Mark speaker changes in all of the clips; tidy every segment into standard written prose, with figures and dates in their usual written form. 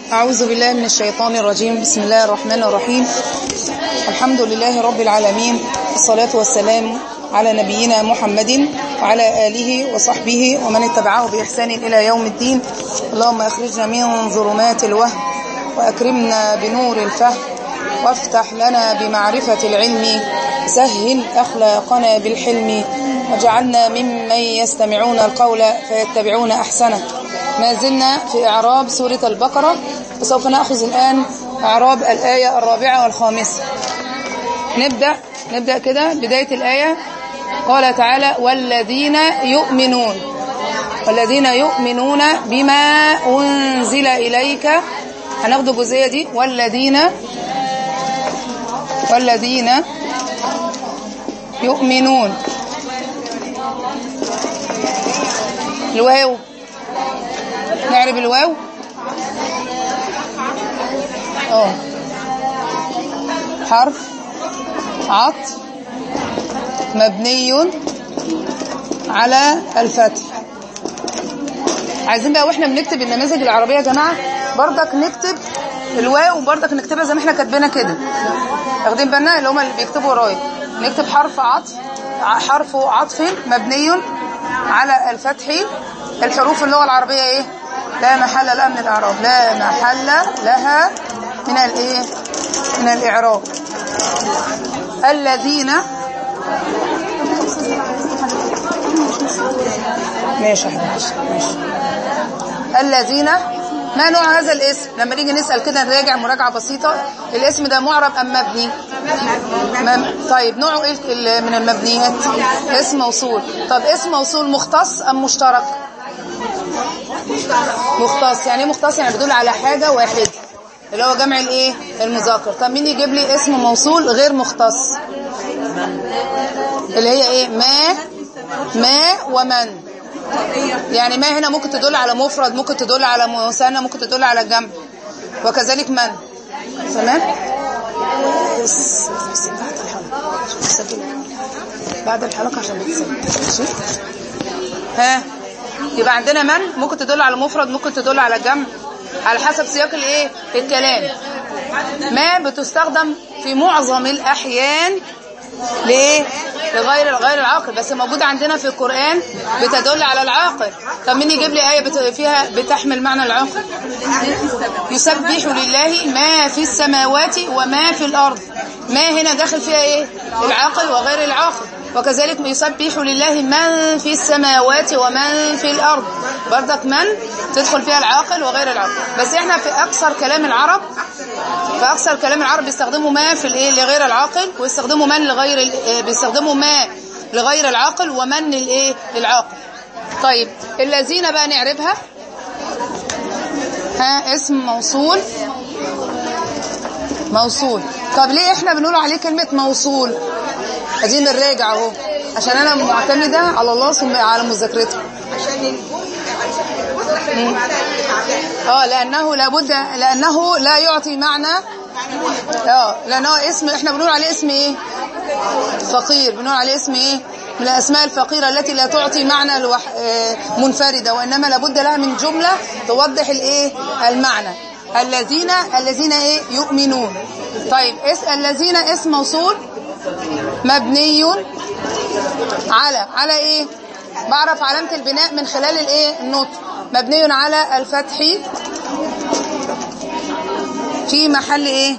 Speaker 1: أعوذ بالله من الشيطان الرجيم. بسم الله الرحمن الرحيم. الحمد لله رب العالمين، الصلاة والسلام على نبينا محمد وعلى آله وصحبه ومن اتبعه بإحسان إلى يوم الدين. اللهم أخرجنا من ظلمات الوهم وأكرمنا بنور الفهم وافتح لنا بمعرفة العلم، سهل أخلاقنا بالحلم، وجعلنا ممن يستمعون القول فيتبعون أحسنه. ما زلنا في إعراب سورة البقرة، وسوف نأخذ الآن إعراب الآية الرابعة والخامسة. نبدأ كده بداية الآية. قال تعالى: والذين يؤمنون بما أنزل إليك. هناخد الجزئية دي، والذين يؤمنون. الواو، نعرب الواو. حرف عطف مبني على الفتح. عايزين بقى واحنا بنكتب النماذج العربية يا جماعة برضك نكتب الواو، وبرضك نكتبها زي ما احنا كاتبينها كده. واخدين بالنا اللي هم اللي بيكتبوا ورايا؟ نكتب حرف عطف مبني على الفتح. الحروف اللغة العربية ايه؟ لا محل لها من الإعراب، لا محل لها من الايه؟ من الإعراب. الذين، ماشي يا حبيبي، ماشي. الذين، ما نوع هذا الاسم؟ لما نيجي نسأل كده نراجع مراجعة بسيطة، الاسم ده معرب أم مبني؟ طيب نوعه ايه من المبنيات؟ اسم موصول. طب اسم موصول مختص أم مشترك؟ مختص. يعني ايه مختص؟ يعني بيدل على حاجة واحدة، اللي هو جمع الايه؟ المذكر. طب مين يجيب لي اسم موصول غير مختص؟ اللي هي ايه؟ ما ومن. يعني ما هنا ممكن تدل على مفرد، ممكن تدل على مثنى، ممكن تدل على جمع، وكذلك من. تمام؟ بعد الحلقة عشان بتسجل. ماشي؟ يبقى عندنا من ممكن تدل على مفرد، ممكن تدل على جمع، على حسب سياق الايه؟ الكلام. ما بتستخدم في معظم الأحيان ليه؟ لغير العاقل، بس موجودة عندنا في القرآن بتدل على العاقل. طب مين يجيب لي آية فيها بتحمل معنى العاقل؟ يسبح لله ما في السماوات وما في الأرض. ما هنا داخل فيها ايه؟ العاقل وغير العاقل. وكذلك يسبح لله من في السماوات ومن في الأرض، برضك من تدخل فيها العاقل وغير العاقل. بس احنا في أكثر كلام العرب بيستخدموا ما في الايه؟ لغير العاقل، ويستخدموا من بيستخدموا ما لغير العاقل ومن للايه؟ للعاقل. طيب الذين بقى نعربها. اسم موصول. طب ليه احنا بنقول عليه كلمة موصول؟ عايزين نراجع اهو، عشان انا معتمدة على الله ثم على مذاكرته. لانه لا يعطي معنى. لانه اسم، احنا بنقول عليه اسم ايه؟ فقير. بنقول عليه اسم ايه؟ من الاسماء الفقيرة التي لا تعطي معنى منفردة، وانما لابد لها من جملة توضح الايه؟ المعنى. الذين ايه؟ يؤمنون. طيب الذين اسم موصول مبني على ايه؟ بعرف علامة البناء من خلال الايه؟ النطق. مبني على الفتح في محل ايه؟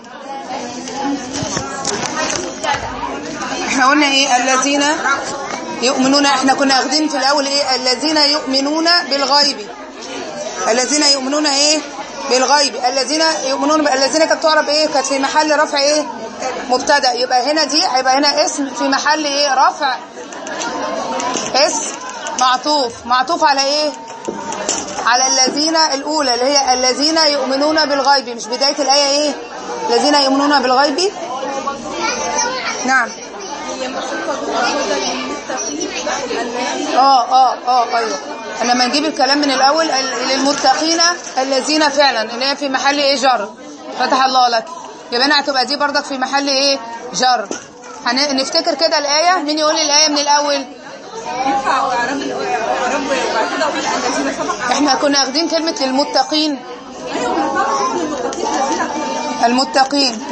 Speaker 1: احنا قلنا ايه؟ الذين يؤمنون. احنا كنا واخدين في الاول ايه؟ الذين يؤمنون بالغيب. الذين يؤمنون ايه؟ بالغيب. الذين كانت تعرب ايه؟ كانت في محل رفع ايه؟ مبتدا. يبقى هنا اسم في محل ايه؟ رفع. اسم معطوف على ايه؟ على الذين الاولى اللي هي الذين يؤمنون بالغيب. مش بداية الآية ايه؟ الذين يؤمنون بالغيب. نعم. ايوه. لما نجيب الكلام من الاول، للمتقين الذين فعلا اللي هي في محل ايه؟ جر. فتح الله لك. يبقى هنا هتبقى دي برضك في محل ايه؟ جر. هنفتكر كده الآية. مين يقول لي الآية من الاول؟ ينفع اعراب وبعد كده الذين سبق. احنا كنا واخدين كلمة للمتقين. المتقين.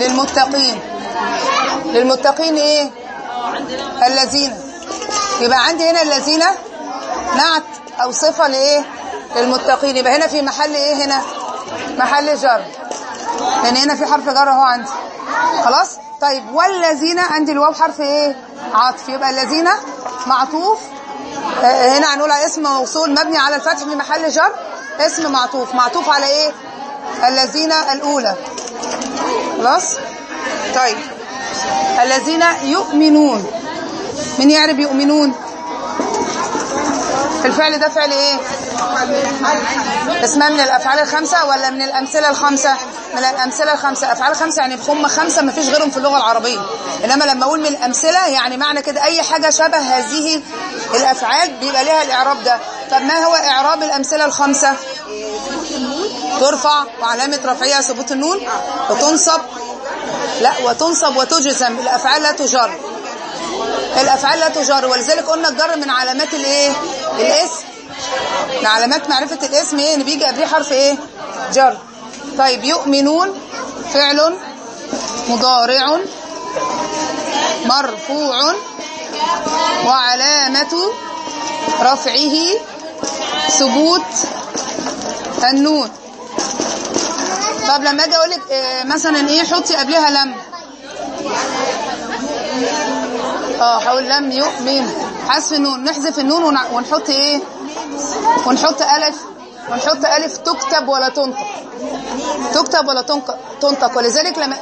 Speaker 1: للمتقين ايه؟ الذين. يبقى عندي هنا الذين نعت او صفة لايه؟ للمتقين. يبقى هنا في محل ايه؟ هنا محل جر، لان هنا في حرف جر اهو عندي. خلاص. طيب والذين عندي الواو حرف ايه؟ عطف. يبقى الذين معطوف. هنا هنقول على اسم موصول مبني على الفتح في محل جر، اسم معطوف على ايه؟ الذين الاولى. خلاص. طيب الذين يؤمنون. من يعرف يؤمنون؟ الفعل ده فعل ايه؟ اسمها من الافعال الخمسه ولا من الامثله الخمسه؟ من الامثله الخمسه. افعال خمسه يعني هم خمسه ما فيش غيرهم في اللغه العربيه. انما لما اقول من الامثله يعني معنى كده اي حاجه شبه هذه الافعال بيبقى لها الاعراب ده. طب ما هو اعراب الامثله الخمسه؟ ترفع وعلامه رفعها ثبوت النون، وتنصب وتنصب وتجزم. الافعال لا تجر. الافعال لا تجر، ولذلك قلنا الجر من علامات الايه؟ الاسم. من علامات معرفه الاسم ايه؟ ان بيجي قبليه حرف ايه؟ جر. طيب يؤمنون فعل مضارع مرفوع وعلامه رفعه ثبوت النون. طب لما اجي اقول لك مثلا ايه؟ حطي قبلها لم. هقول لم يؤمن، حذف النون، نحذف النون ونحط ايه؟ ونحط الف تكتب ولا تنطق. تكتب ولا تنطق. ولذلك لما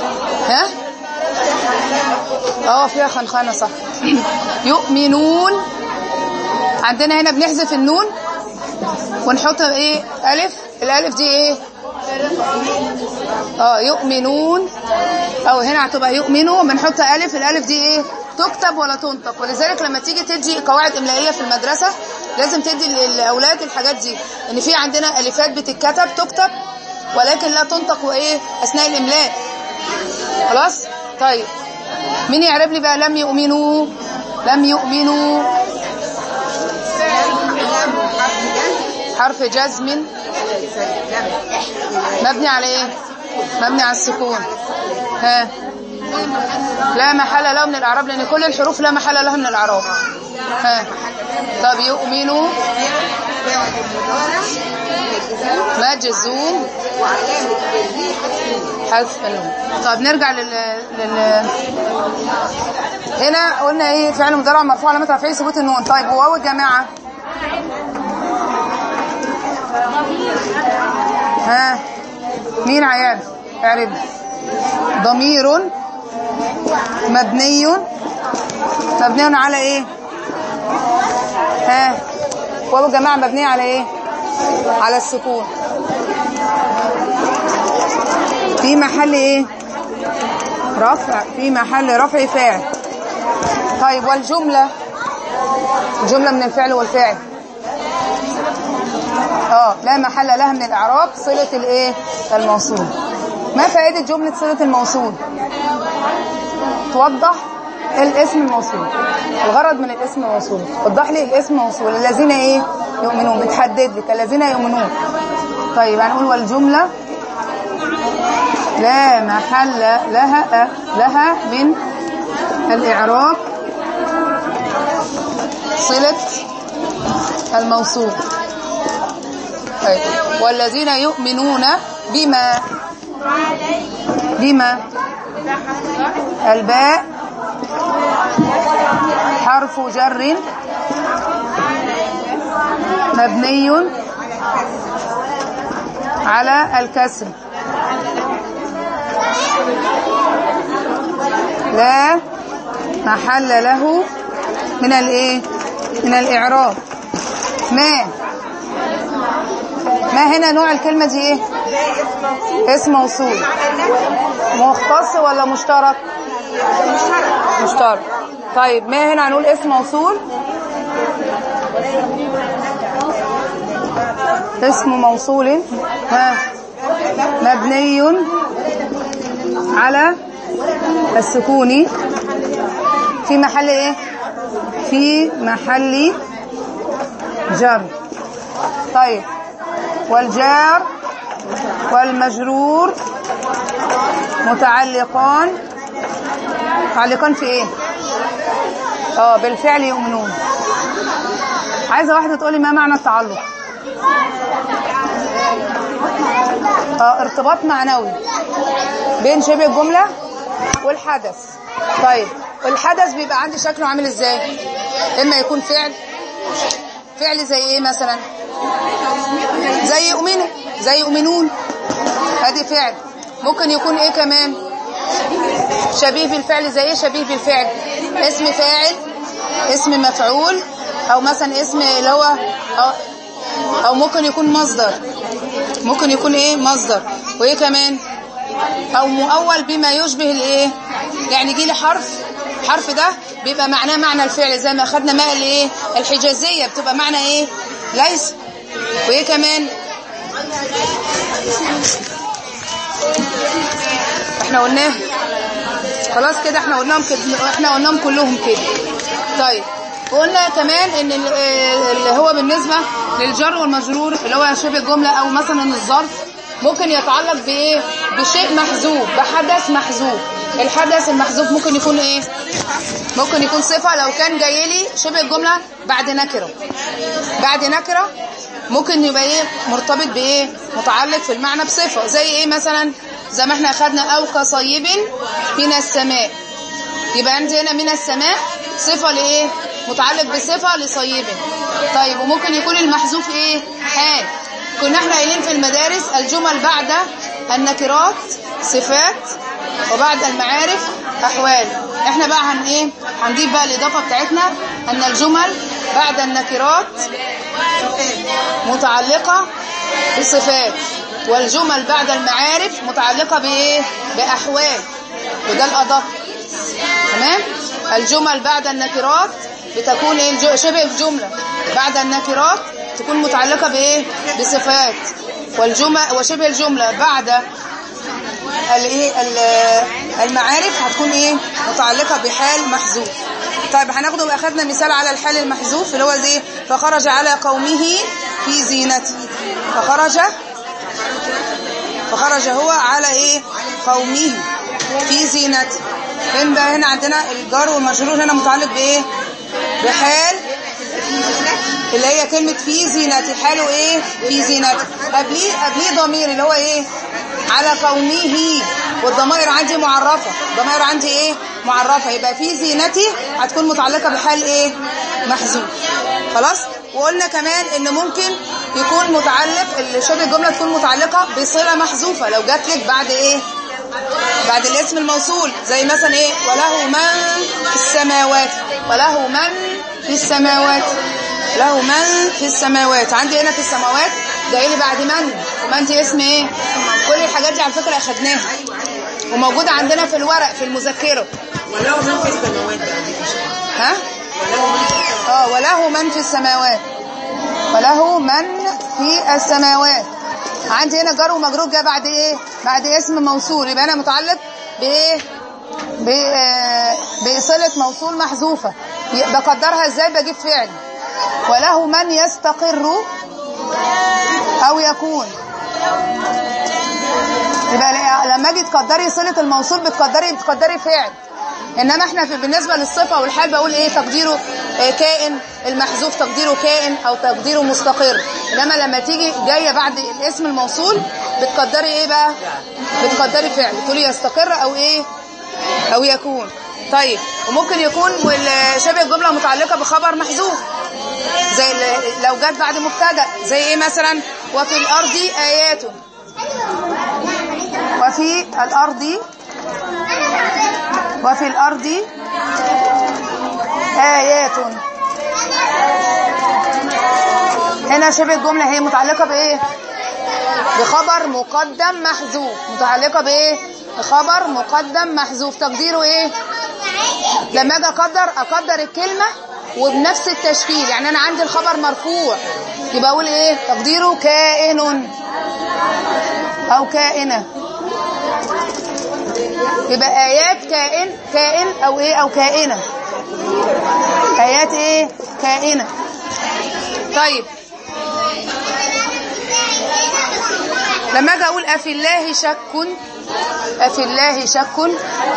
Speaker 1: فيها خنخانه صح. يؤمنون عندنا هنا بنحذف النون ونحط ايه؟ الف. الالف دي ايه؟ يؤمنون. او هنا هتبقى يؤمنوا بنحط الف. الالف دي ايه؟ تكتب ولا تنطق. ولذلك لما تيجي تدي قواعد املائيه في المدرسه لازم تدي للاولاد الحاجات دي، ان في عندنا الفات بتتكتب تكتب ولكن لا تنطق وايه؟ اثناء الاملاء. خلاص. طيب مين يعرف لي بقى لم يؤمنوا؟ لم يؤمنوا حرف جزم مبني على ايه؟ مبني على السكون. لا محل له من الاعراب، لان كل الحروف لا محل لها من الاعراب. طب يؤمنوا مجزوم حذف النون. طب نرجع هنا قلنا ايه؟ فعل مضارع مرفوع علامه رفعه ثبوت النون. طيب واو الجماعه مين عيال؟ اعرب. ضمير مبني على ايه؟ واو جماعه مبنيه على ايه؟ على السكون. في محل ايه؟ رفع. في محل رفع فاعل. طيب والجمله؟ الجمله من الفعل والفاعل. لا محل لها من الاعراب، صله الايه؟ الموصول. ما فائده جمله صله الموصول؟ توضح الاسم الموصول. الغرض من الاسم الموصول وضح لي الاسم الموصول. الذين ايه؟ يؤمنون. بتحدد لك الذين يؤمنون. طيب هنقول والجمله لا محل لها من الاعراب، صله الموصول. طيب والذين يؤمنون بما الباء حرف جر مبني على الكسر لا محل له من الايه؟ من الاعراب. ما هنا نوع الكلمه دي ايه؟ اسم موصول. مختص ولا مشترك؟ مشترك. طيب ما هنا هنقول اسم موصول. اسم موصول مبني على السكون في محل ايه؟ في محل جر. طيب والجار والمجرور متعلقان في ايه؟ بالفعل يؤمنون. عايزه واحده تقولي ما معنى التعلق. ارتباط معنوي بين شبه الجمله والحدث. طيب الحدث بيبقى عندي شكله عامل ازاي؟ اما يكون فعل زي ايه مثلا؟ زي يؤمنوا، زي يؤمنون، ادي فعل. ممكن يكون ايه كمان؟ شبيه بالفعل. زي ايه شبيه بالفعل؟ اسم فاعل، اسم مفعول، او مثلا اسم اللي هو او ممكن يكون مصدر. ممكن يكون ايه؟ مصدر. وايه كمان؟ او مؤول بما يشبه الايه، يعني يجي لي حرف ده بيبقى معناه معنى الفعل، زي ما اخدنا ماء الايه الحجازيه بتبقى معنى ايه؟ ليس. وايه كمان؟ احنا قلناه خلاص كده، احنا قلناهم كلهم كده. طيب وقلنا كمان ان اللي هو بالنسبه للجر والمجرور اللي هو شبه الجمله او مثلا الظرف ممكن يتعلق بايه؟ بشيء محذوف، بحدث محذوف. الحدث المحذوف ممكن يكون ايه؟ ممكن يكون صفه. لو كان جاي لي شبه الجمله بعد نكره ممكن يبقى ايه؟ مرتبط بايه؟ متعلق في المعنى بصفه. زي ايه مثلا؟ زي ما احنا اخدنا او كصيب من السماء، يبقى عندي هنا من السماء صفه لايه؟ متعلق بصفه لصيب. طيب وممكن يكون المحذوف ايه؟ حال. كنا احنا قايلين في المدارس الجمل بعد النكرات صفات وبعد المعارف احوال. احنا بقى هنضيف بقى الاضافه بتاعتنا ان الجمل بعد النكرات متعلقه بصفات، والجمل بعد المعارف متعلقه بايه؟ باحوال. وده الادق. تمام. الجمل بعد النكرات بتكون ايه؟ شبه الجمله بعد النكرات تكون متعلقه بايه؟ بصفات. وشبه الجمله بعد المعارف هتكون ايه؟ متعلقه بحال محذوف. طيب اخذنا مثال على الحال المحذوف اللي هو زي فخرج على قومه في زينته. فخرج هو على ايه؟ قومه في زينته. فين بقى؟ هنا عندنا الجار والمجرور هنا متعلق بايه؟ بحال اللي هي كلمه في زينته. حاله ايه؟ في زينته. قبليه ضمير اللي هو ايه؟ على قومه، والضمائر عندي معرفه. ضمائر عندي ايه؟ معرفه. يبقى في زينته هتكون متعلقه بحال ايه؟ محذوف. خلاص. وقلنا كمان ان ممكن يكون متعلق شبه الجمله تكون متعلقه بصله محذوفه لو جات لك بعد ايه؟ بعد الاسم الموصول. زي مثلا ايه؟ وله من في السماوات. وله من في السماوات. له من في السماوات. عندي هنا في السماوات جاي لي بعد من، ومن دي اسم ايه؟ كل الحاجات دي على فكره اخدناها وموجوده عندنا في الورق في المذكره. وله من في السماوات. ها؟ وله من في السماوات. وله من في السماوات. عندي هنا جار ومجرور جاء بعد ايه؟ بعد اسم موصول. يبقى انا متعلق بايه؟ بصله موصول محذوفه. بقدرها ازاي؟ بجيب فعل. وله من يستقر او يكون. يبقى لما اجي تقدري صله الموصول بتقدري فعل. انما احنا بالنسبه للصفه والحال بقول ايه؟ تقديره كائن. المحذوف تقديره كائن او تقديره مستقر. انما لما تيجي جايه بعد الاسم الموصول بتقدري ايه بقى؟ بتقدري فعل. تقولي يستقر او ايه؟ او يكون. طيب وممكن يكون شبه الجمله متعلقه بخبر محذوف، زي لو جت بعد مبتدا. زي ايه مثلا؟ وفي الارض ايات. وفي الارض ايات. هنا شبه الجمله هي متعلقه بايه؟ بخبر مقدم محذوف. متعلقه بايه؟ بخبر مقدم محذوف. تقديره ايه؟ لما اجي اقدر الكلمه وبنفس التشكيل. يعني انا عندي الخبر مرفوع يبقى اقول ايه؟ تقديره كائن او كائنه. يبقى ايات كائن او ايه؟ او كائنه. ايات ايه؟ كائنه. طيب لما اجي اقول افي الله شك، افي الله شك،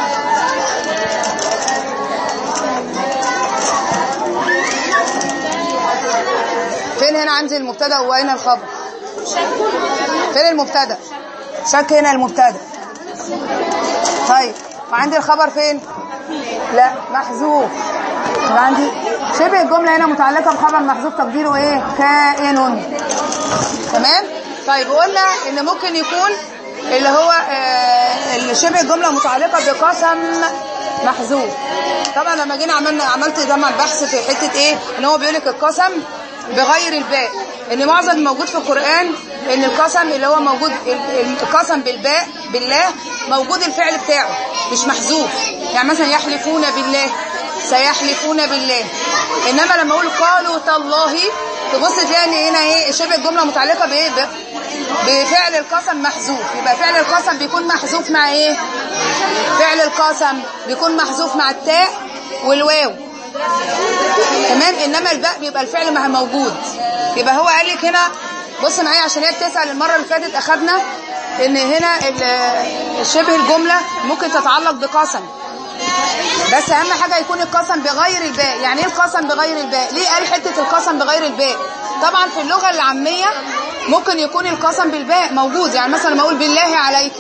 Speaker 1: فين هنا عندي المبتدا واين الخبر؟ فين المبتدا؟ شك هنا المبتدا. طيب وعندي الخبر فين؟ لا محذوف. يبقى عندي شبه الجمله هنا متعلقه بخبر محذوف تقديره ايه؟ كائن. تمام. طيب قلنا ان ممكن يكون اللي هو شبه الجمله متعلقه بقسم محذوف. طبعا لما جينا عملت جمع البحث في حته ايه؟ ان هو بيقول لك القسم بغير الباء، ان معظم الموجود في القران ان القسم اللي هو موجود القسم بالباء بالله موجود الفعل بتاعه مش محذوف. يعني مثلا يحلفون بالله، سيحلفون بالله. انما لما اقول قالوا تالله تبص تلاقي ان هنا ايه؟ شبه الجمله متعلقه بايه؟ بفعل القسم محذوف. يبقى فعل القسم بيكون محذوف مع ايه؟ فعل القسم بيكون محذوف مع التاء والواو. تمام. انما الباء بيبقى الفعل مع موجود. يبقى هو قال لك هنا بص معايا عشان هي بتسال. المره اللي فاتت اخذنا ان هنا شبه الجمله ممكن تتعلق بقسم، بس اهم حاجه يكون القسم بغير الباء. يعني ايه القسم بغير الباء؟ ليه قال حته القسم بغير الباء؟ طبعا في اللغه العاميه ممكن يكون القسم بالباء موجود. يعني مثلا لما اقول بالله عليك،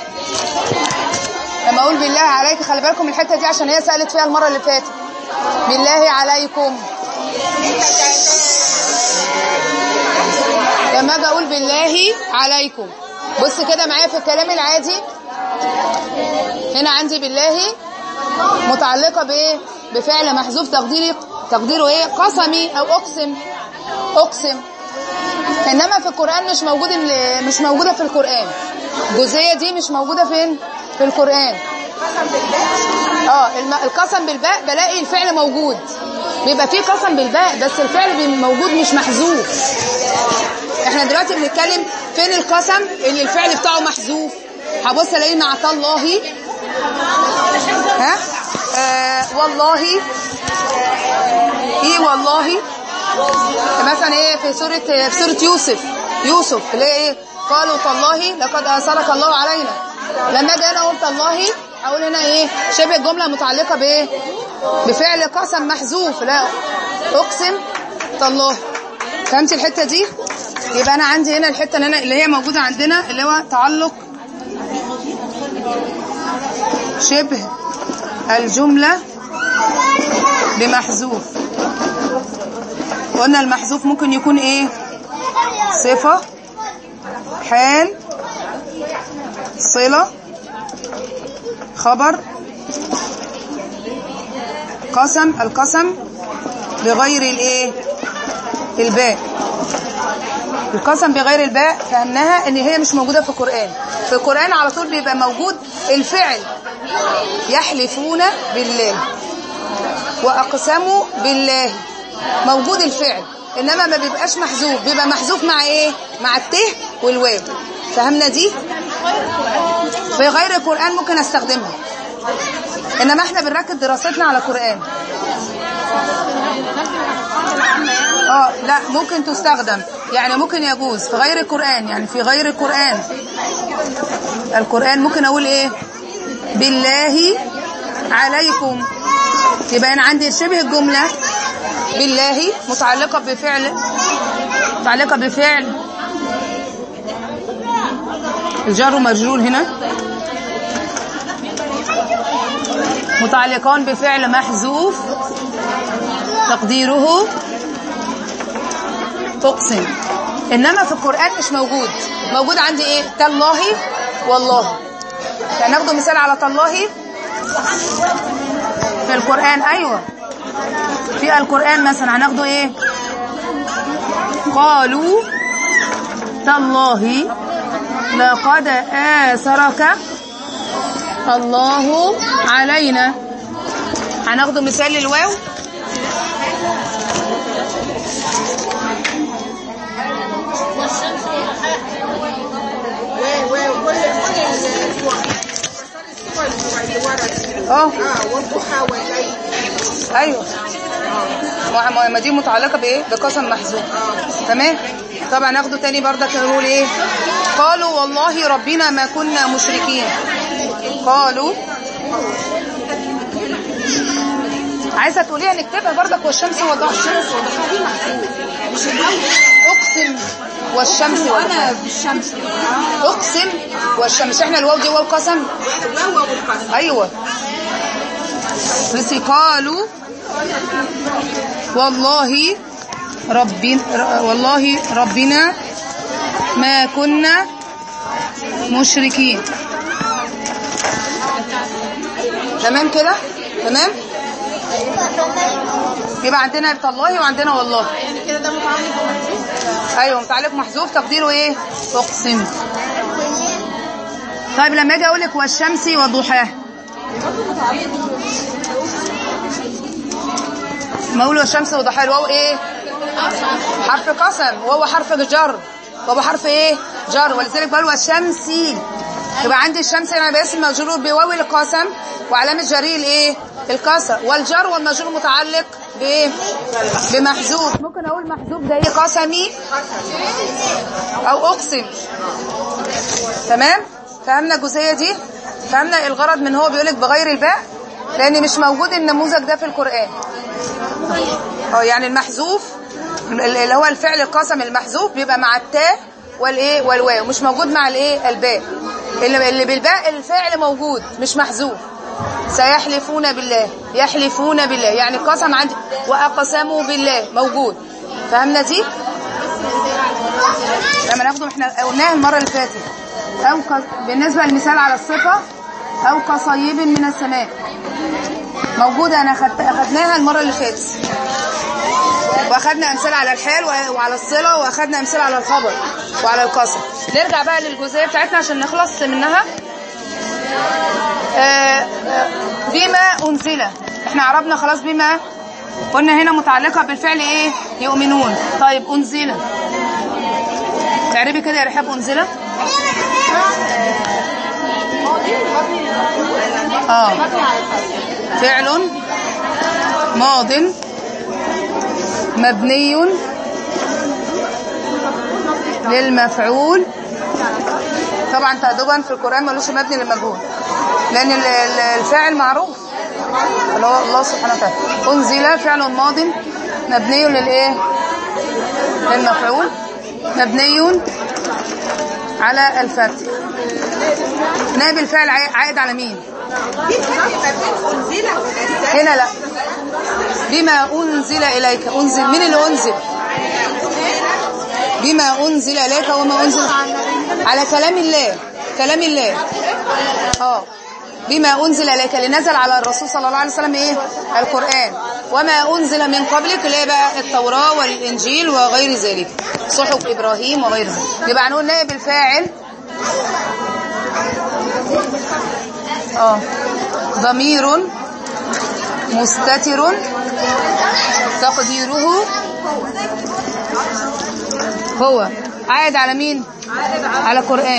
Speaker 1: لما اقول بالله عليك خلي بالكم الحته دي عشان هي سالت فيها المره اللي فاتت. بالله عليكم، لما اجي اقول بالله عليكم بص كده معايا في الكلام العادي هنا عندي بالله متعلقه بايه؟ بفعل محذوف تقديره ايه؟ قسمي او اقسم. اقسم. انما في القران مش موجوده في القران. الجزئيه دي مش موجوده فين؟ في القران. القسم بالباء بلاقي الفعل موجود، بيبقى فيه قسم بالباء بس الفعل موجود مش محذوف. احنا دلوقتي بنتكلم فين القسم اللي الفعل بتاعه محذوف. هبص الاقيه مع الله، والله، ايه والله. مثلا ايه في سوره يوسف اللي هي ايه؟ قالوا تالله لقد اثرك الله علينا. لما اجي انا اقول تالله اقول هنا ايه؟ شبه الجمله متعلقه بايه؟ بفعل قسم محذوف. لا اقسم تالله. فهمت الحته دي؟ يبقى انا عندي هنا الحته اللي هي موجوده عندنا اللي هو تعلق شبه الجمله بمحذوف. قلنا المحذوف ممكن يكون ايه؟ صفه، حال، صله، خبر، قسم. القسم بغير الايه؟ الباء. القسم بغير الباء فهمناها ان هي مش موجوده في القران. في القران على طول بيبقى موجود الفعل. يحلفون بالله واقسموا بالله، موجود الفعل، انما ما بيبقاش محذوف. بيبقى محذوف مع ايه؟ مع الته والواو. فهمنا دي؟ في غير القران ممكن استخدمها، انما احنا بنركز دراستنا على القران. لا ممكن تستخدم، يعني ممكن يجوز في غير القرآن. يعني في غير القرآن ممكن اقول ايه؟ بالله عليكم. يبقى انا عندي شبه الجملة بالله متعلقة بفعل الجار ومجرور هنا، متعلقان بفعل محذوف تقديره تقسم. انما في القرآن مش موجود عندي ايه؟ تالله والله. يعني ناخد مثال على تالله في القرآن. ايوه في القرآن مثلا هناخده ايه؟ قالوا تالله لقد آثرك الله علينا. هناخده مثال للواو. ايوه ما دي متعلقه بايه؟ بقسم محذوف. تمام. طبعا ناخده تاني برضك نقول ايه؟ قالوا والله ربنا ما كنا مشركين. قالوا عايزه تقوليها نكتبها برضك. والشمس وضحاها. اقسم والشمس وضحاها.
Speaker 2: بالشمس.
Speaker 1: اقسم والشمس. احنا الواو دي واو قسم. ايوه بس قالوا والله ربنا ما كنا مشركين. تمام كده؟ تمام. يبقى عندنا تالله وعندنا والله.
Speaker 2: يعني كده ده متعلق بمحذوف.
Speaker 1: ايوه متعلق محذوف تقديره ايه؟ اقسم. طيب لما اجي اقول لك والشمس وضحاها ما اقول والشمس وضحاها الواو ايه؟ حرف قسم وهو حرف جر. وهو حرف ايه؟ جر. ولذلك بقول والشمس. يبقى عندي الشمس انا باسم مجرور بواو القسم وعلامه جريه الايه؟ الكسر. والجر والمجرور متعلق بايه؟ بمحذوف. ممكن اقول محذوف ده ايه؟ قسمي او اقسم. تمام. فهمنا الجزئيه دي. فهمنا الغرض من هو بيقولك بغير الباء لان مش موجود النموذج ده في القرآن. يعني المحذوف اللي هو الفعل القسم المحذوف بيبقى مع التاء والايه والواو مش موجود مع الايه الباء. اللي بالباء الفعل موجود مش محذوف. سيحلفون بالله. يحلفون بالله يعني قسم عندي. واقسموا بالله موجود. فهمنا دي؟ لما ناخده احنا قلناها المره اللي فاتت. او بالنسبه للمثال على الصفه او كصيب من السماء موجوده. انا اخذناها المره اللي فاتت واخدنا امثله على الحال وعلى الصله واخدنا امثله على الخبر وعلى القسم. نرجع بقى للجزئيه بتاعتنا عشان نخلص منها. بما انزل. احنا عربنا خلاص بما قلنا هنا متعلقه بالفعل ايه؟ يؤمنون. طيب انزل تعربي كده يا رحاب. انزل فعل ماض مبني للمفعول. طبعا تأدبا في القرآن ملوش مبني للمجهول لأن الفاعل معروف اللي هو الله سبحانه وتعالى. أنزل فعل ماض مبني للإيه؟ للمفعول مبني على الفتح. نائب الفاعل عائد على مين؟ هنا لا. بما أنزل إليك. أنزل مين اللي أنزل؟ بما أنزل إليك وما أنزل على كلام الله. كلام الله. بما أنزل إليك اللي نزل على الرسول صلى الله عليه وسلم إيه؟ القرآن. وما أنزل من قبلك اللي هي بقى التوراة والإنجيل وغير ذلك صحف إبراهيم وغيرها. يبقى هنقول نائب الفاعل ضمير مستتر تقديره هو. عائد على مين؟ على القرآن.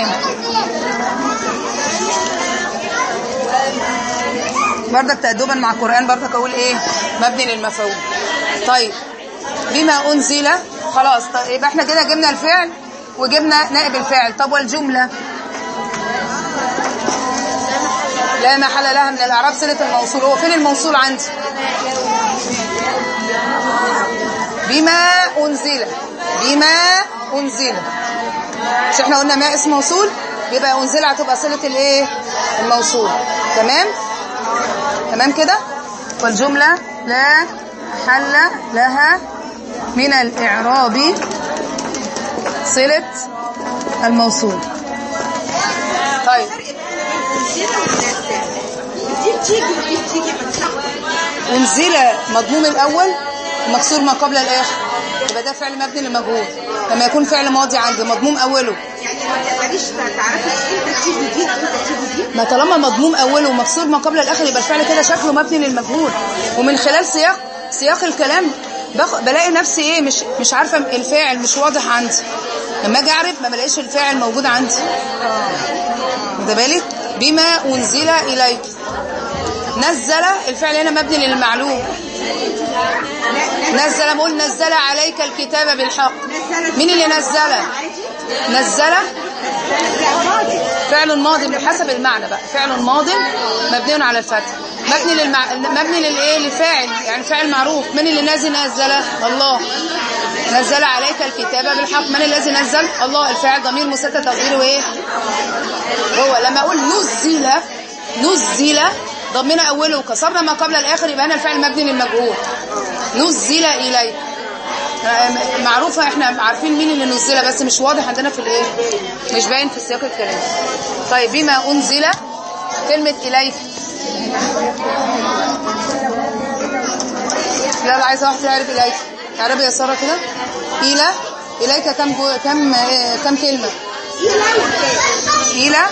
Speaker 1: بردك تأدبا مع القرآن بردك اقول ايه؟ مبني للمفعول. طيب بما أنزل خلاص. طيب يبقى احنا كده جبنا الفعل وجبنا نائب الفاعل. طب والجملة؟ لا محل لها من الإعراب صلة الموصول. هو فين الموصول عندي؟ بما أنزل. بما أنزل مش احنا قلنا ما اسم موصول يبقى أنزل هتبقى صلة الايه؟ الموصول. تمام؟ تمام كده؟ والجملة لا محل لها من الإعراب صلة الموصول. طيب أنزل مضموم الأول مكسور ما قبل الآخر يبقى ده فعل مبني للمجهول. لما يكون فعل ماضي عندي مضموم أوله
Speaker 2: يعني ما تقدريش تعرفي امتى تيجي دي وامتى تيجي دي.
Speaker 1: ما طالما مضموم أوله ومكسور ما قبل الآخر يبقى الفعل كده شكله مبني للمجهول. ومن خلال سياق الكلام بلاقي نفسي ايه مش عارفه الفاعل مش واضح عندي. لما اجي اعرف ما بلاقيش الفاعل موجود عندي. واخده بالك؟ بما أنزل إليك. نزل الفعل هنا مبني للمعلوم. نزل بقول نزل عليك الكتاب بالحق. مين اللي نزل؟ نزل فعل ماضي بحسب المعنى بقى. فعل ماضي مبني على الفتح، مبني للايه؟ لفاعل، يعني فاعل معروف. من الذي نزل؟ الله. نزل عليك الكتاب بالحق. من الذي نزل؟ الله. الفاعل ضمير مستتر تقديره ايه؟ هو. لما اقول نزل ضمنا اوله وكسرنا ما قبل الاخر يبقى هنا الفعل مبني للمجهول. نزل اليك معروفه، احنا عارفين مين اللي نزل، بس مش واضح عندنا في الايه، مش باين في سياق الكلام. طيب بما انزل، كلمه اليك. لا عايزه واحده تعرف اليك. اعربي يا ساره كده. اليك كم كلمه؟ الى.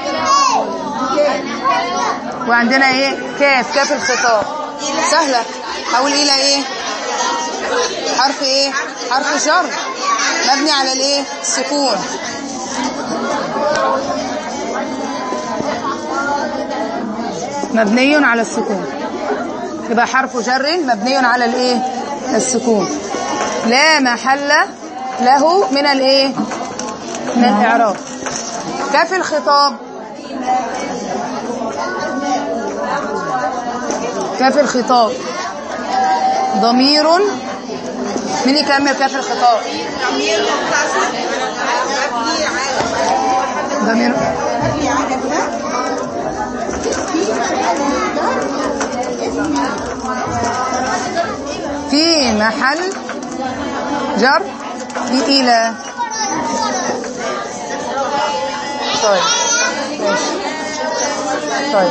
Speaker 1: وعندنا ايه؟ كاف الخطاب. سهله. اقول الى ايه؟ حرف ايه؟ حرف جر مبني على الايه؟ السكون. مبني على السكون، يبقى حرف جر مبني على الايه؟ السكون. لا محل له من الايه؟ من الاعراب. كاف الخطاب. كاف الخطاب ضمير. مين يكمل كاف الخطاب؟ ضمير في محل جر بإلى. طيب ماشي. طيب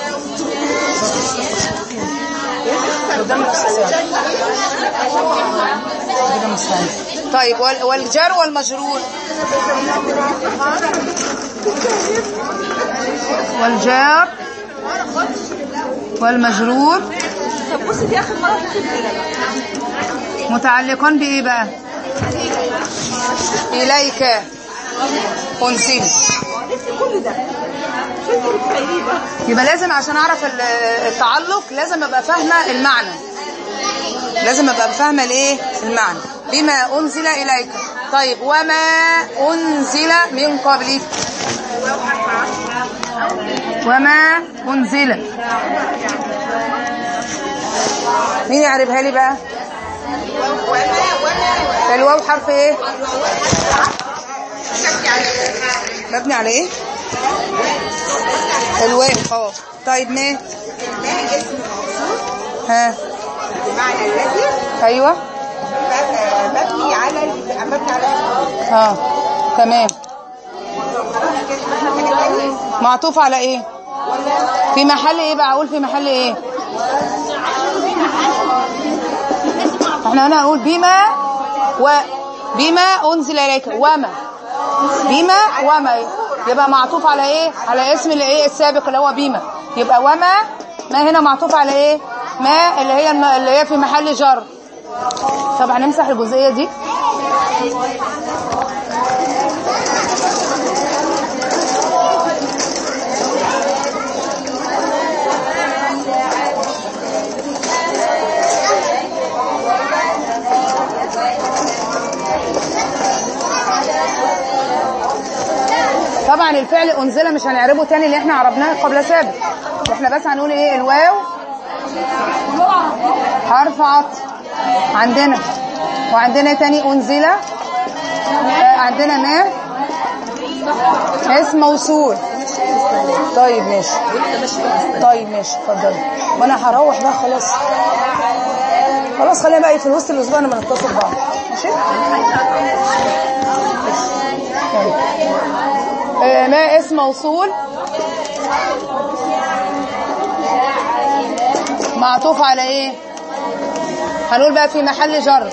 Speaker 1: طيب والجار والمجرور. والجار والمجرور متعلقان بايه بقى؟ اليك انزل. يبقى لازم عشان اعرف التعلق لازم ابقى فاهمه المعنى، لازم ابقى فاهمه الايه؟ المعنى. بما انزل اليك. طيب وما انزل من قبلك. وما انزل. مين يعرفها لي بقى؟ الواو حرف ايه؟ مبني على ايه؟ الواو. طيب ما
Speaker 2: اسم موصول.
Speaker 1: ها
Speaker 2: بمعنى الذي.
Speaker 1: ايوه.
Speaker 2: مبني على
Speaker 1: تمام. معطوف على ايه؟ في محل ايه بقى؟ اقول في محل ايه؟ احنا هنا نقول بما انزل اليك. وما يبقى معطوف على ايه؟ على اسم الايه السابق اللي هو بما. يبقى وما ما هنا معطوف على ايه؟ ما اللي هي في محل جر. طب هنمسح الجزئيه دي. طبعا الفعل انزل مش هنعربه تاني اللي احنا عربناه قبل سابق. احنا بس هنقول ايه؟ الواو حرف عطف عندنا، وعندنا تاني انزل، عندنا ما اسم موصول. طيب ماشي. اتفضلي. وانا هروح بقى خلاص خلينا بقى في الوسط الاسبوع لما نتصل بعض. ماشي. ما اسم موصول معطوف على ايه؟ هنقول بقى في محل جر.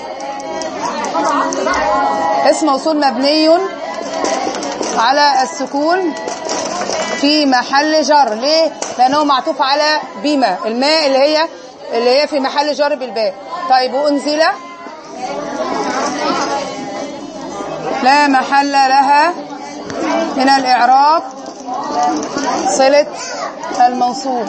Speaker 1: اسم موصول مبني على السكون في محل جر. ليه؟ لانه معطوف على بما، الماء اللي هي في محل جر بالباء. طيب وانزل لا محل لها من الإعراب صلة الموصول.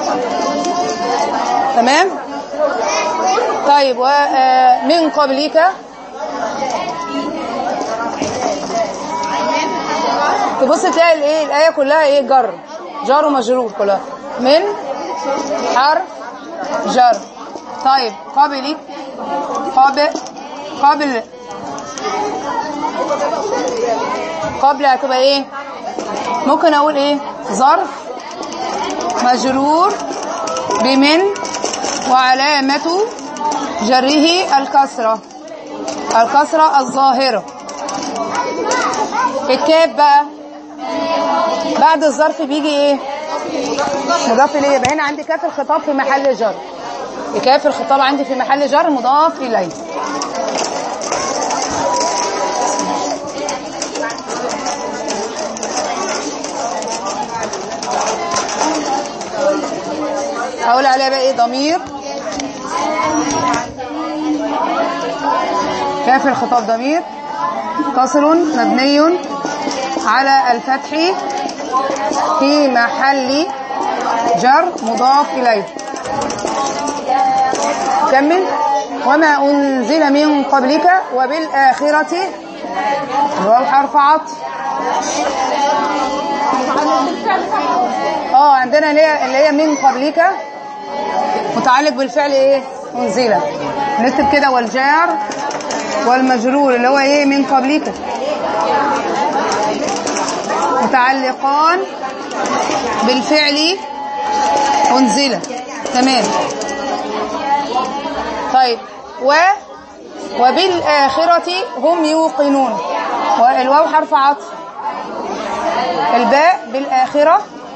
Speaker 1: تمام. طيب ومن قبلك تبص تلاقي الايه الايه كلها ايه جر ومجرور كلها من حرف جر. طيب قبل هتبقى ايه؟ ممكن اقول ايه؟ ظرف مجرور بمن وعلامة جره الكسرة الظاهرة. الكاف بقى بعد الظرف بيجي ايه؟ مضاف اليه. يبقى هنا عندي كاف الخطاب في محل جر. كاف الخطاب عندي في محل جر مضاف اليه. هقول عليها بقى ايه؟ ضمير. كاف الخطاب ضمير متصل مبني على الفتح في محل جر مضاف إليه. كمل. وما أنزل من قبلك وبالآخرة الواو حرف عطف. عندنا اللي هي من قبلك متعلق بالفعل ايه؟ أنزل. نكتب كده والجار والمجرور اللي هو ايه؟ من قبلك متعلقان بالفعل أنزل. تمام. طيب وبالآخرة هم يوقنون. والواو حرف عطف. الباء بالآخرة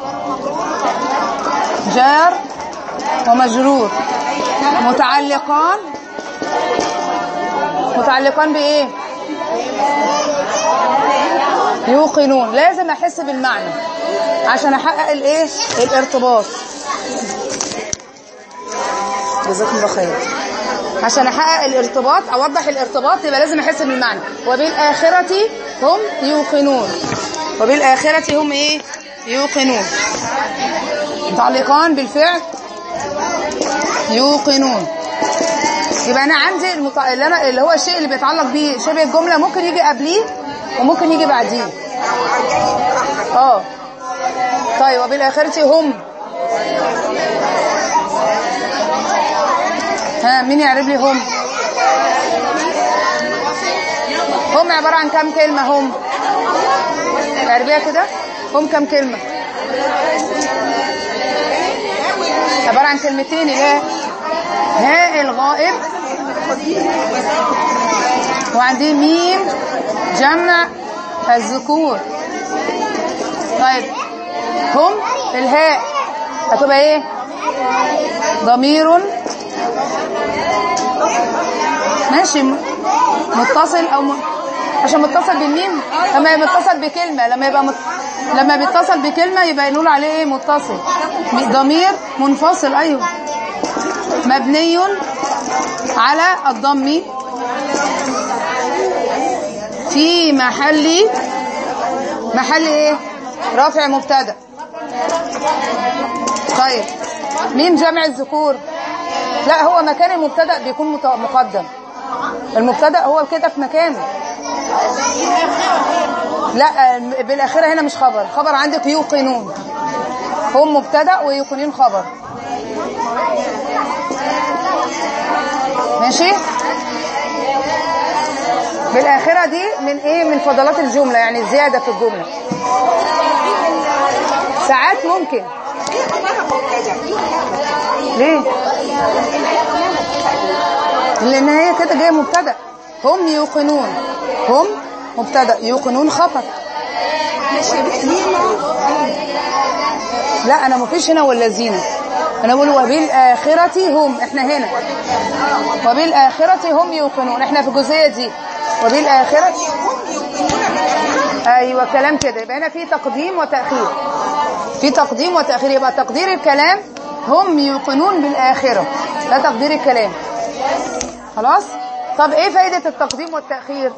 Speaker 1: جار ومجرور متعلقان بإيه؟ يوقنون. لازم أحس بالمعنى عشان أحقق الإيه؟ الارتباط. جزاكم الله خير. عشان أحقق الارتباط أوضح الارتباط يبقى لازم أحس بالمعنى. وبالآخرة هم يوقنون. وبالآخرة هم إيه؟ يوقنون. متعلقان بالفعل يوقنون. يبقى أنا عندي اللي هو الشيء اللي بيتعلق بيه شبه الجملة ممكن يجي قبليه وممكن يجي بعديه. طيب وبالآخرة هم. مين يعرف لي هم؟ هم عبارة عن كم كلمة؟ هم اعربيها كده. هم كم كلمة؟ عبارة عن كلمتين. هاء الغائب وعندي ميم جمع الذكور. طيب هم الهاء هتبقى ايه؟ ضمير ماشي متصل او عشان متصل بالميم. لما يبقى متصل بكلمة لما بيتصل بكلمة يبقى نقول عليه ايه؟ متصل. ضمير منفصل. ايوه. مبني على الضم في محل ايه؟ رفع مبتدا. طيب مين جمع الذكور؟ لا هو مكان المبتدا بيكون مقدم. المبتدا هو كده في مكانه. لا بالاخره هنا مش خبر. خبر عندك يوقنون. هم مبتدا ويوقنون خبر. ماشي. بالاخره دي من ايه؟ من فضلات الجمله، يعني زياده في الجمله. ساعات ممكن. ليه؟ لان هي كده جايه مبتدا. هم يوقنون. هم مبتدا يوقنون خبر. لا انا مفيش هنا والذين. انا بقول وبالآخرة هم. احنا هنا وبالآخرة هم يوقنون. احنا في الجزئيه دي وبالآخرة. ايوه كلام كده. يبقى هنا في تقديم وتأخير. في تقديم وتأخير. يبقى تقدير الكلام هم يوقنون بالآخرة. ده تقدير الكلام. خلاص. طب ايه فايدة التقديم والتأخير؟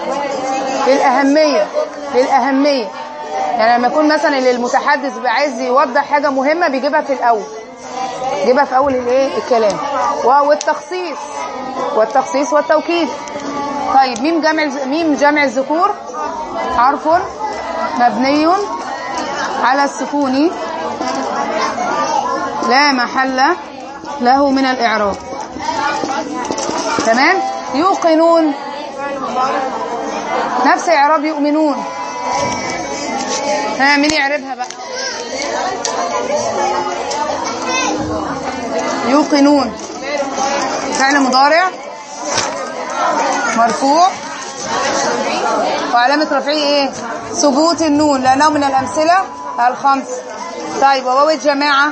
Speaker 1: للأهمية. يعني لما يكون مثلا المتحدث عايز يوضح حاجة مهمة بيجيبها في الأول. يجيبها في أول الايه؟ الكلام. والتخصيص والتوكيد. طيب ميم جمع الذكور حرف مبني على السكون لا محل له من الإعراب. تمام. يوقنون نفس إعراب يؤمنون. ها مين يعربها بقى؟ يوقنون فعل مضارع مرفوع وعلامة رفعه ايه؟ ثبوت النون لأنه من الأمثلة الخمس. طيب وواو الجماعة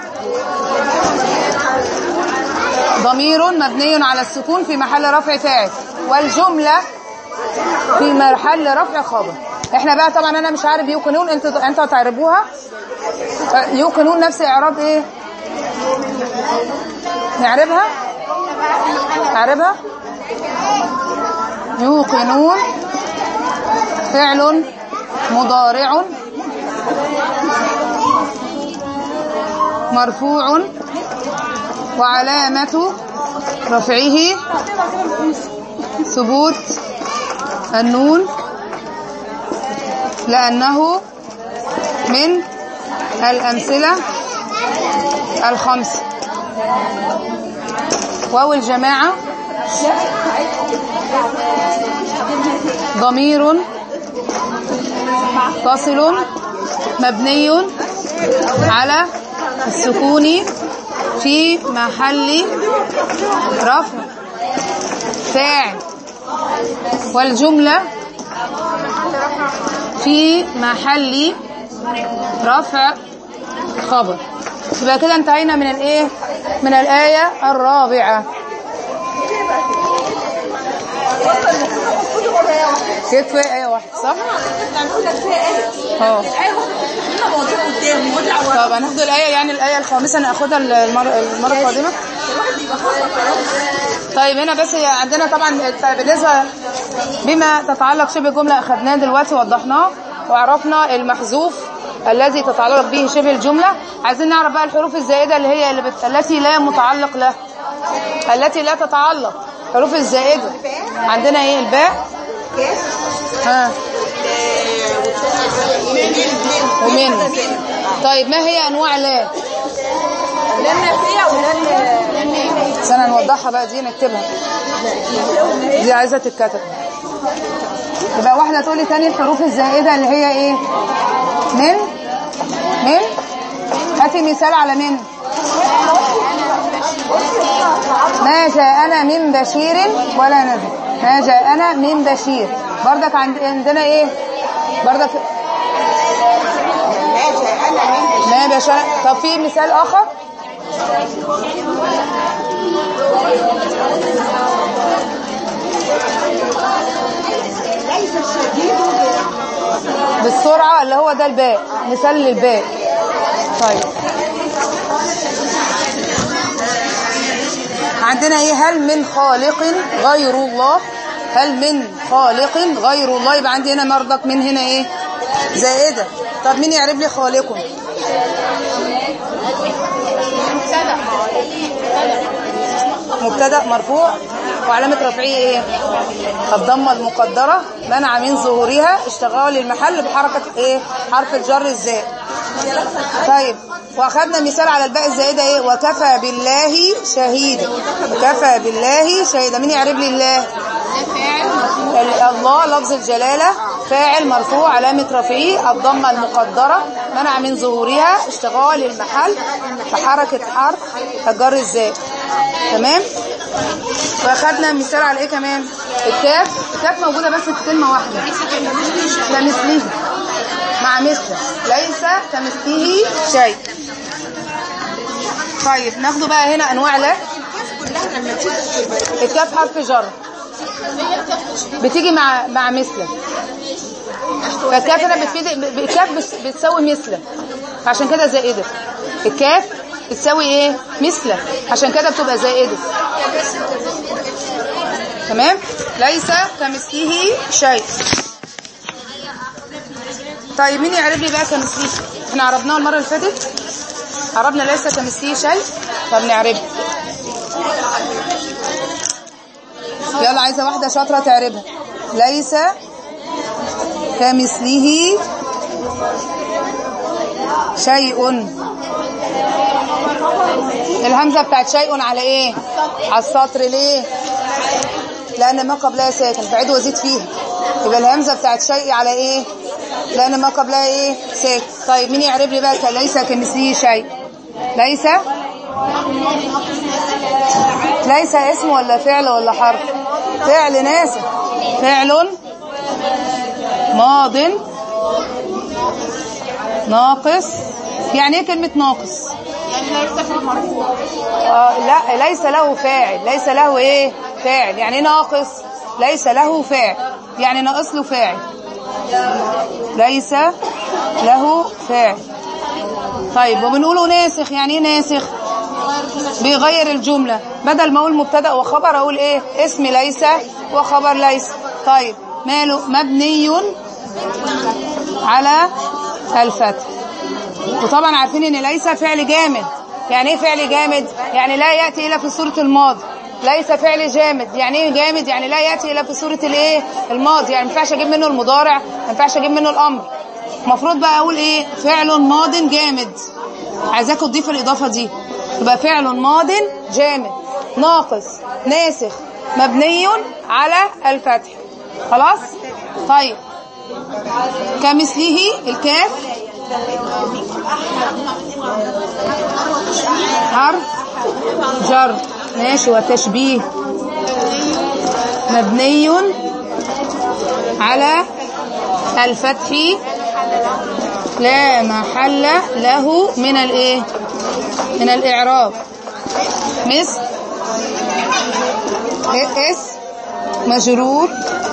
Speaker 1: ضمير مبني على السكون في محل رفع فاعل والجملة في محل رفع خبر. احنا بقى طبعا انا مش عارف يوقنون، انتوا هتعربوها. يوقنون نفس اعراب ايه؟ نعربها. اعربها. يوقنون فعل مضارع مرفوع وعلامة رفعه ثبوت النون لأنه من الأمثلة الخمس. واو الجماعة ضمير متصل مبني على السكون في محل رفع فاعل والجملة في محل رفع خبر. يبقى كده انتهينا من الايه؟ من الآية الرابعة. كده في آية واحدة صح؟ طب هناخد الآية يعني الآية الخامسة ناخدها المرة القادمة. طيب هنا بس عندنا طبعا بالنسبة بما تتعلق شبه الجملة أخذناه دلوقتي ووضحناه وعرفنا المحذوف الذي تتعلق به شبه الجملة. عايزين نعرف بقى الحروف الزائدة اللي هي التي لا متعلق لها، التي لا تتعلق. الحروف الزائدة عندنا ايه؟ الباء ها ومن. طيب ما هي انواع لا؟
Speaker 2: لا النافية ولا
Speaker 1: استنى نوضحها بقى، دي نكتبها، دي عايزة تتكتب. يبقى واحدة تقولي تاني الحروف الزائدة اللي هي ايه؟ من هاتي مثال على من. ما جاءنا من بشير ولا نذير. ما جاءنا من بشير. بردك عندنا ايه؟ بردك ما بشر. طب في مثال اخر؟ بالسرعة اللي هو ده الباء، مثال للباء. طيب عندنا ايه؟ هل من خالق غير الله؟ هل من خالق غير الله؟ يبقى عندي هنا مرضك من هنا ايه؟ زائدة. طب مين يعرف لي خالق؟ مبتدأ مرفوع وعلامة رفعه ايه؟ الضمة المقدرة منع من ظهورها اشتغال المحل بحركة ايه؟ حرف الجر الزائد. طيب واخدنا مثال على الباء الزائدة ايه؟ وكفى بالله شهيدا. وكفى بالله شهيدا. مين يعرف لي الله؟ الله لفظ الجلالة فاعل مرفوع علامة رفعه الضمة المقدرة منع من ظهورها اشتغال المحل بحركة حرف الجر الزائد. تمام. واخدنا مثال على ايه كمان؟ الكاف. الكاف موجودة بس في كلمة واحدة، كمثله مع مثله، ليس كمثله شيء. طيب ناخده بقى هنا انواع لا. الكاف حرف جر بتيجي مع مثله، فالكاف هنا الكاف بتساوي مثله عشان كده زائده. الكاف بتساوي ايه؟ مثله عشان كده بتبقى زائده. تمام. ليس كمثله شيء. طيب مين يعرف لي بقى كمثله؟ احنا عرفناه المره اللي فاتت، عرفنا ليس كمثله شيء. طب نعرفه. يلا عايزه واحده شاطره تعرفها. ليس كمثله شيء. الهمزة بتاعت شيء على ايه؟ على السطر. ليه؟ لأن ما قبلها ساكن، بعيد وزيد فيها. يبقى الهمزة بتاعت شيء على ايه؟ لأن ما قبلها ايه؟ ساكن. طيب مين يعرب لي بقى ليس كمثله شيء؟ ليس اسم ولا فعل ولا حرف؟ فعل ناسخ. فعل ماض ناقص. يعني ايه كلمة ناقص؟
Speaker 2: يعني لا يفتكر مرفوع.
Speaker 1: لا، ليس له فاعل. ليس له ايه؟ فاعل. يعني ايه ناقص؟ ليس له فاعل، يعني ناقص له فاعل. ليس له فاعل. طيب وبنقوله ناسخ. يعني ايه ناسخ؟ بيغير الجملة. بدل ما اقول مبتدا وخبر اقول ايه؟ اسم ليس وخبر ليس. طيب ماله؟ مبني على الفتح. وطبعا عارفين ان ليس فعل جامد. يعني ايه فعل جامد؟ يعني لا ياتي الا في صورة الماضي. ليس فعل جامد. يعني ايه جامد؟ يعني لا ياتي الا في صورة الايه؟ الماضي. يعني ما ينفعش اجيب منه المضارع، ما ينفعش اجيب منه الامر. المفروض بقى اقول ايه؟ فعل ماض جامد. عايزاكم تضيفوا الاضافه دي. يبقى فعل ماض جامد ناقص ناسخ مبني على الفتح. خلاص. طيب كمثله الكاف حرف جر. ماشي. والتشبيه مبني على الفتح لا محل له من الايه؟ من الاعراب. مثل اسم مجرور.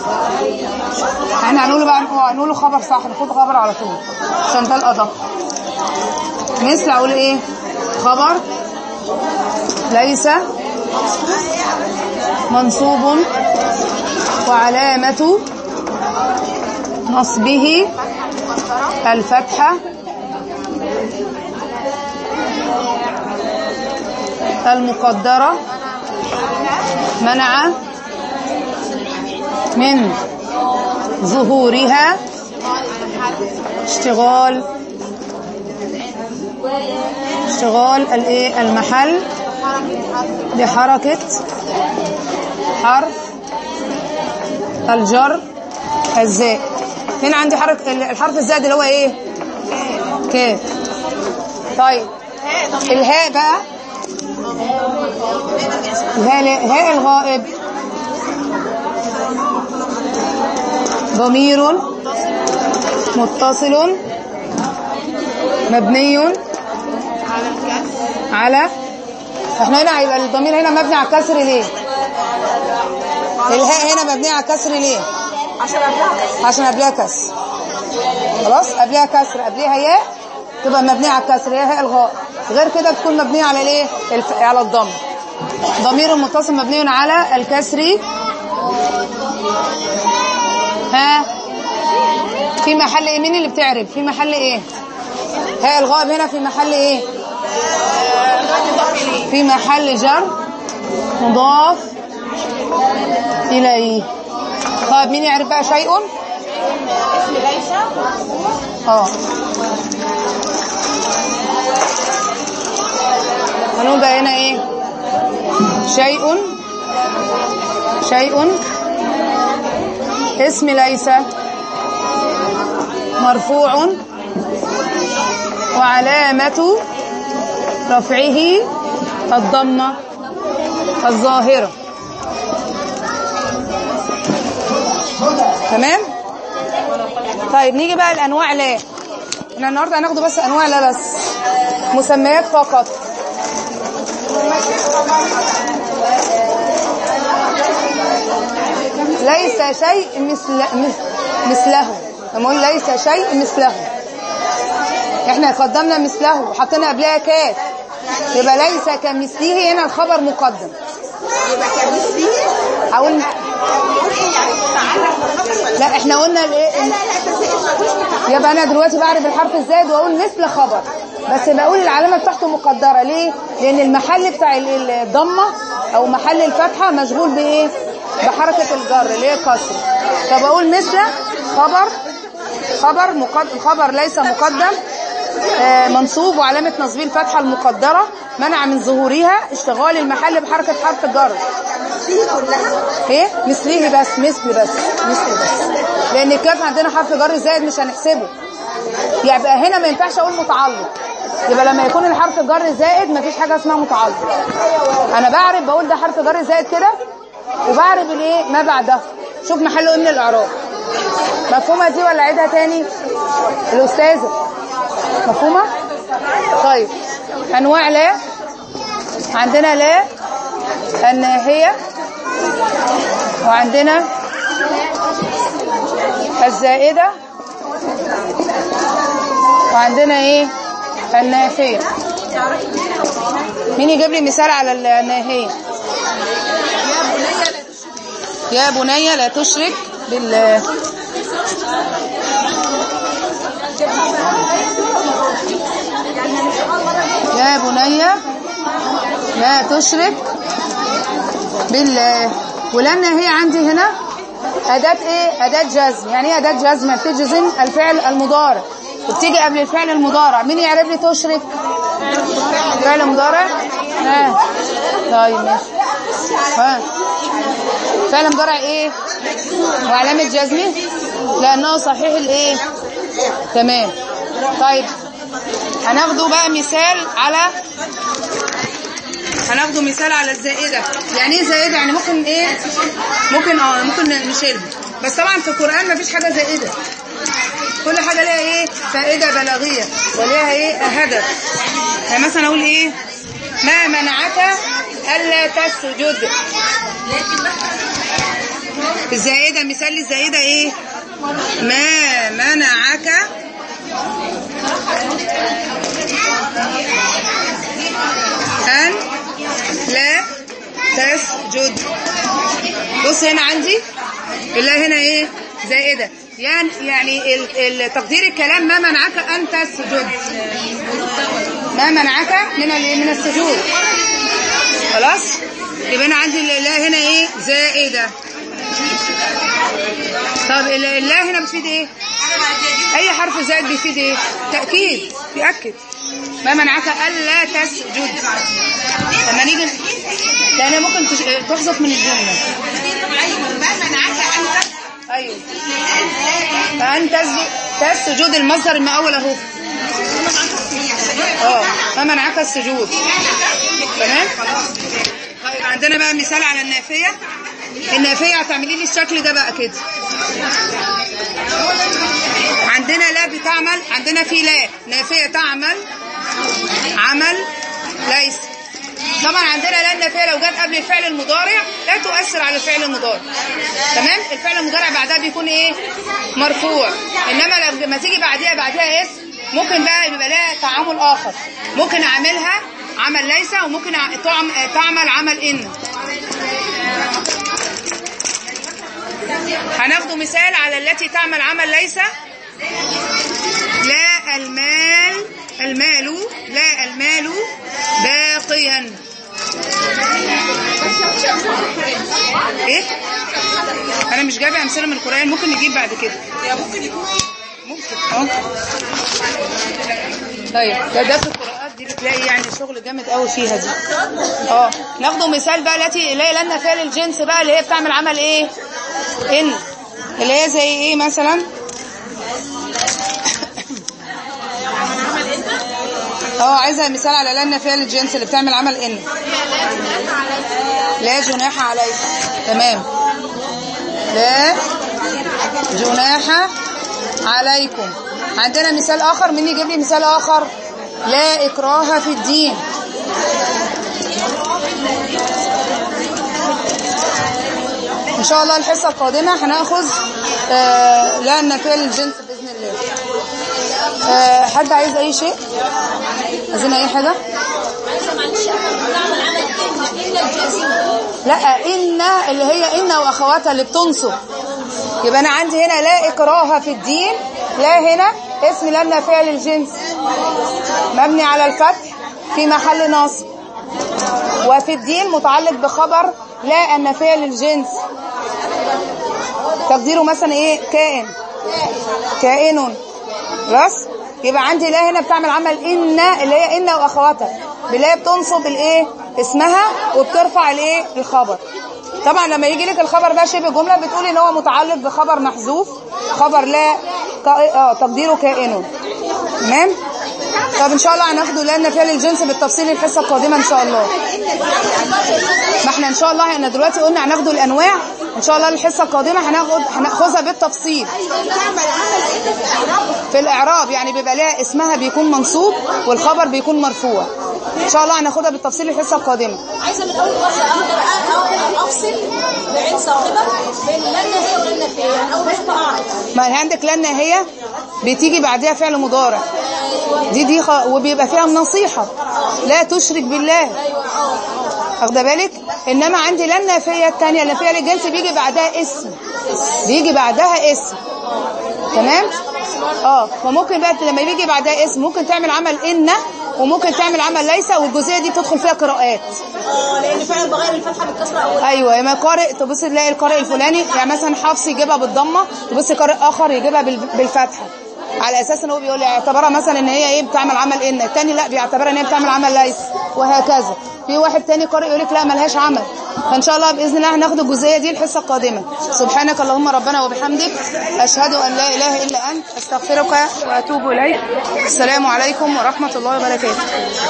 Speaker 1: احنا هنقوله بقى، هنقوله خبر صح، ناخد خبر على طول عشان ده الادق. مثل اقول ايه؟ خبر ليس منصوب وعلامة نصبه الفتحة المقدرة منع من ظهورها اشتغال الايه؟ المحل بحركة حرف الجر الزاء. هنا عندي الحرف الزائد اللي هو ايه؟ كاف. طيب الهاء بقى، هاء الغائب ضمير متصل مبني على احنا هنا هيبقى الضمير هنا مبني على الكسر. ليه الهاء هنا مبني على الكسر؟ ليه؟ عشان قبلها كسر. خلاص قبلها كسر، قبلها ياء تبقى مبنيه على الكسر. هي هاء الغاء. غير كده بتكون مبنيه على الايه؟ على الضم. ضمير متصل مبني على الكسر في محل ايه؟ مين اللي بتعرب؟ في محل ايه؟ هاء الغائب هنا في محل ايه؟ في محل جر مضاف اليه. طيب مين يعرف بقى شيء؟
Speaker 2: اسم ليس.
Speaker 1: هنقول بقى هنا ايه؟ شيء اسم ليس مرفوع وعلامة رفعه الضمة الظاهرة. تمام. طيب نيجي بقى الانواع. لا احنا النهارده هناخده بس انواع، لا بس مسميات فقط. ليس شيء مثله. نقول ليس شيء مثله. احنا قدمنا مثله وحطينا قبلها كاف، يبقى ليس كمثله. هنا الخبر مقدم.
Speaker 2: يبقى كمثله
Speaker 1: هقول لا احنا قلنا الايه؟ يبقى انا دلوقتي بعرف الحرف الزائد واقول مثل خبر، بس بقول العلامه بتاعته مقدره. ليه؟ لان المحل بتاع الضمه او محل الفتحه مشغول بايه؟ بحركه الجر اللي هي كسر. فبقول مثل خبر خبر ليس مقدم منصوب وعلامة نصبه الفتحة المقدرة منع من ظهورها اشتغال المحل بحركة حرف الجر. ايه مثله بس مثل بس لان الكاف عندنا حرف جر زائد مش هنحسبه. يبقى هنا ما ينفعش اقول متعلق، يبقى لما يكون الحرف جر زائد مفيش حاجة اسمها متعلق. انا بعرف بقول ده حرف جر زائد كده وبعرف الايه ما بعده. شوف محله من الاعراب. مفهومة دي ولا عيدها تاني الأستاذة؟ مفهومة؟ طيب أنواع لا عندنا لا الناهية وعندنا الزائدة وعندنا ايه النافية. مين يجيب لي مثال على الناهية؟ يا بني لا تشرك بالله. يا بني لا تشرك بالله. ولما هي عندي هنا أداة ايه؟ أداة جزم. يعني ايه أداة جزم؟ بتجزم الفعل المضارع وبتيجي قبل الفعل المضارع. مين يعرف لي تشرك؟ فعل مضارع. طيب ماشي. فعل مضارع ايه وعلامة جزمه لأنه صحيح الايه. تمام. طيب هناخده بقى مثال على الزائدة. يعني ايه زائدة؟ يعني ممكن ايه ممكن نشيلها، بس طبعا في القرآن مفيش حاجة زائدة، كل حاجة لها ايه فائدة بلاغية وليها ايه هدف. يعني مثلا اقول ايه ما منعك ألا تسجد. الزائدة مثال للزائدة ايه ما منعك أن لا تسجد. بص هنا عندي بالله هنا ايه زائدة. يعني تقدير الكلام ما منعك أن تسجد. ما منعك من السجود. خلاص يبقى انا عندي الله هنا ايه زائدة. طب الله هنا بتفيد ايه؟ اي حرف زائد بيفيد ايه؟ تأكيد، بيأكد. ما منعك ألا تسجد. لما نيجي يعني ممكن تحذف من الجملة. ما منعك أن ايوه فأن تسجد المصدر المأول اهو. ما منعك السجود. تمام. طيب عندنا بقى مثال على النافية. النافية هتعملي لي الشكل ده بقى كده. عندنا لا بتعمل، عندنا في لا نافية تعمل عمل ليس. طبعا عندنا لا النافية لو جت قبل الفعل المضارع لا تؤثر على الفعل المضارع. تمام. الفعل المضارع بعدها بيكون ايه مرفوع. انما لما تيجي بعدها اسم ممكن بقى يبقى لها تعامل اخر. ممكن اعملها عمل ليس وممكن تعمل عمل ان. هناخد مثال على التي تعمل عمل ليس. لا المال باقيا. ايه انا مش جايبه امثله من القران، ممكن نجيب بعد كده. ممكن طيب ده في القراءات دي بتلاقي يعني شغل جامد قوي فيها دي. ناخده مثال بقى التي لا لنا فعل الجنس بقى اللي هي بتعمل عمل ايه ان، اللي هي زي ايه مثلا عايزه مثال على لنا فعل الجنس اللي بتعمل عمل ان. لا جناح عليكم. تمام. لا جناح عليكم. عندنا مثال اخر. مين يجيب لي مثال اخر؟ لا اكراه في الدين. ان شاء الله الحصه القادمه هناخذ لا النافيه للجنس باذن الله. حد عايز اي شيء؟ عايزين اي حاجه؟ لا ان اللي هي ان واخواتها اللي بتنصب. يبقى انا عندي هنا لا اكراه في الدين. لا هنا اسم لا النافيه للجنس مبني على الفتح في محل نصب. وفي الدين متعلق بخبر لا النافيه للجنس تقديره مثلا ايه كائن. كائن. خلاص، يبقى عندي لا هنا بتعمل عمل ان، اللي هي ان واخواتها، اللي هي بتنصب الايه اسمها وبترفع الايه الخبر. طبعا لما يجي لك الخبر ده شبه جمله بتقولي ان هو متعلق بخبر محذوف، خبر لا تقديره كائن. تمام. طب ان شاء الله هناخده لان فعل الجنس بالتفصيل الحصه القادمه ان شاء الله. ما احنا ان شاء الله احنا دلوقتي قلنا هناخده الانواع، ان شاء الله الحصه القادمه هناخدها بالتفصيل في الاعراب. يعني بيبقى لها اسمها بيكون منصوب والخبر بيكون مرفوع. ان شاء الله هناخدها بالتفصيل الحصه القادمه.
Speaker 3: عايزه من اول مره افصل بعين صاحبه بين لن هي ولن في، يعني اول مره اعرف.
Speaker 1: ما هي عندك لن هي بتيجي بعدها فعل مضارع، دي وبيبقى فيها النصيحه لا تشرك بالله، واخده بالك. انما عندي لن نافيه الثانيه اللي فيها للجنس بيجي بعدها اسم، بيجي بعدها اسم. تمام. وممكن بقى لما بيجي بعدها اسم ممكن تعمل عمل ان وممكن تعمل عمل ليس، والجزئيه دي بتدخل فيها قراءات.
Speaker 3: لان فعلا بغير الفتحه بالكسره اول.
Speaker 1: ايوه، لما قارئ تبص تلاقي القارئ الفلاني، يعني مثلا حفص يجيبها بالضمه، تبص قارئ اخر يجيبها بالفتحه، على اساس ان هو بيقول اعتبرها مثلا ان هي ايه بتعمل عمل ان، الثاني لا بيعتبرها ان هي بتعمل عمل ليس، وهكذا. في واحد تاني قارئ يقول لك لا ملهاش عمل. فان شاء الله باذن الله هناخد الجزئيه دي الحصه القادمه. سبحانك اللهم ربنا وبحمدك، اشهد ان لا اله الا انت، استغفرك واتوب اليك. السلام عليكم ورحمه الله وبركاته.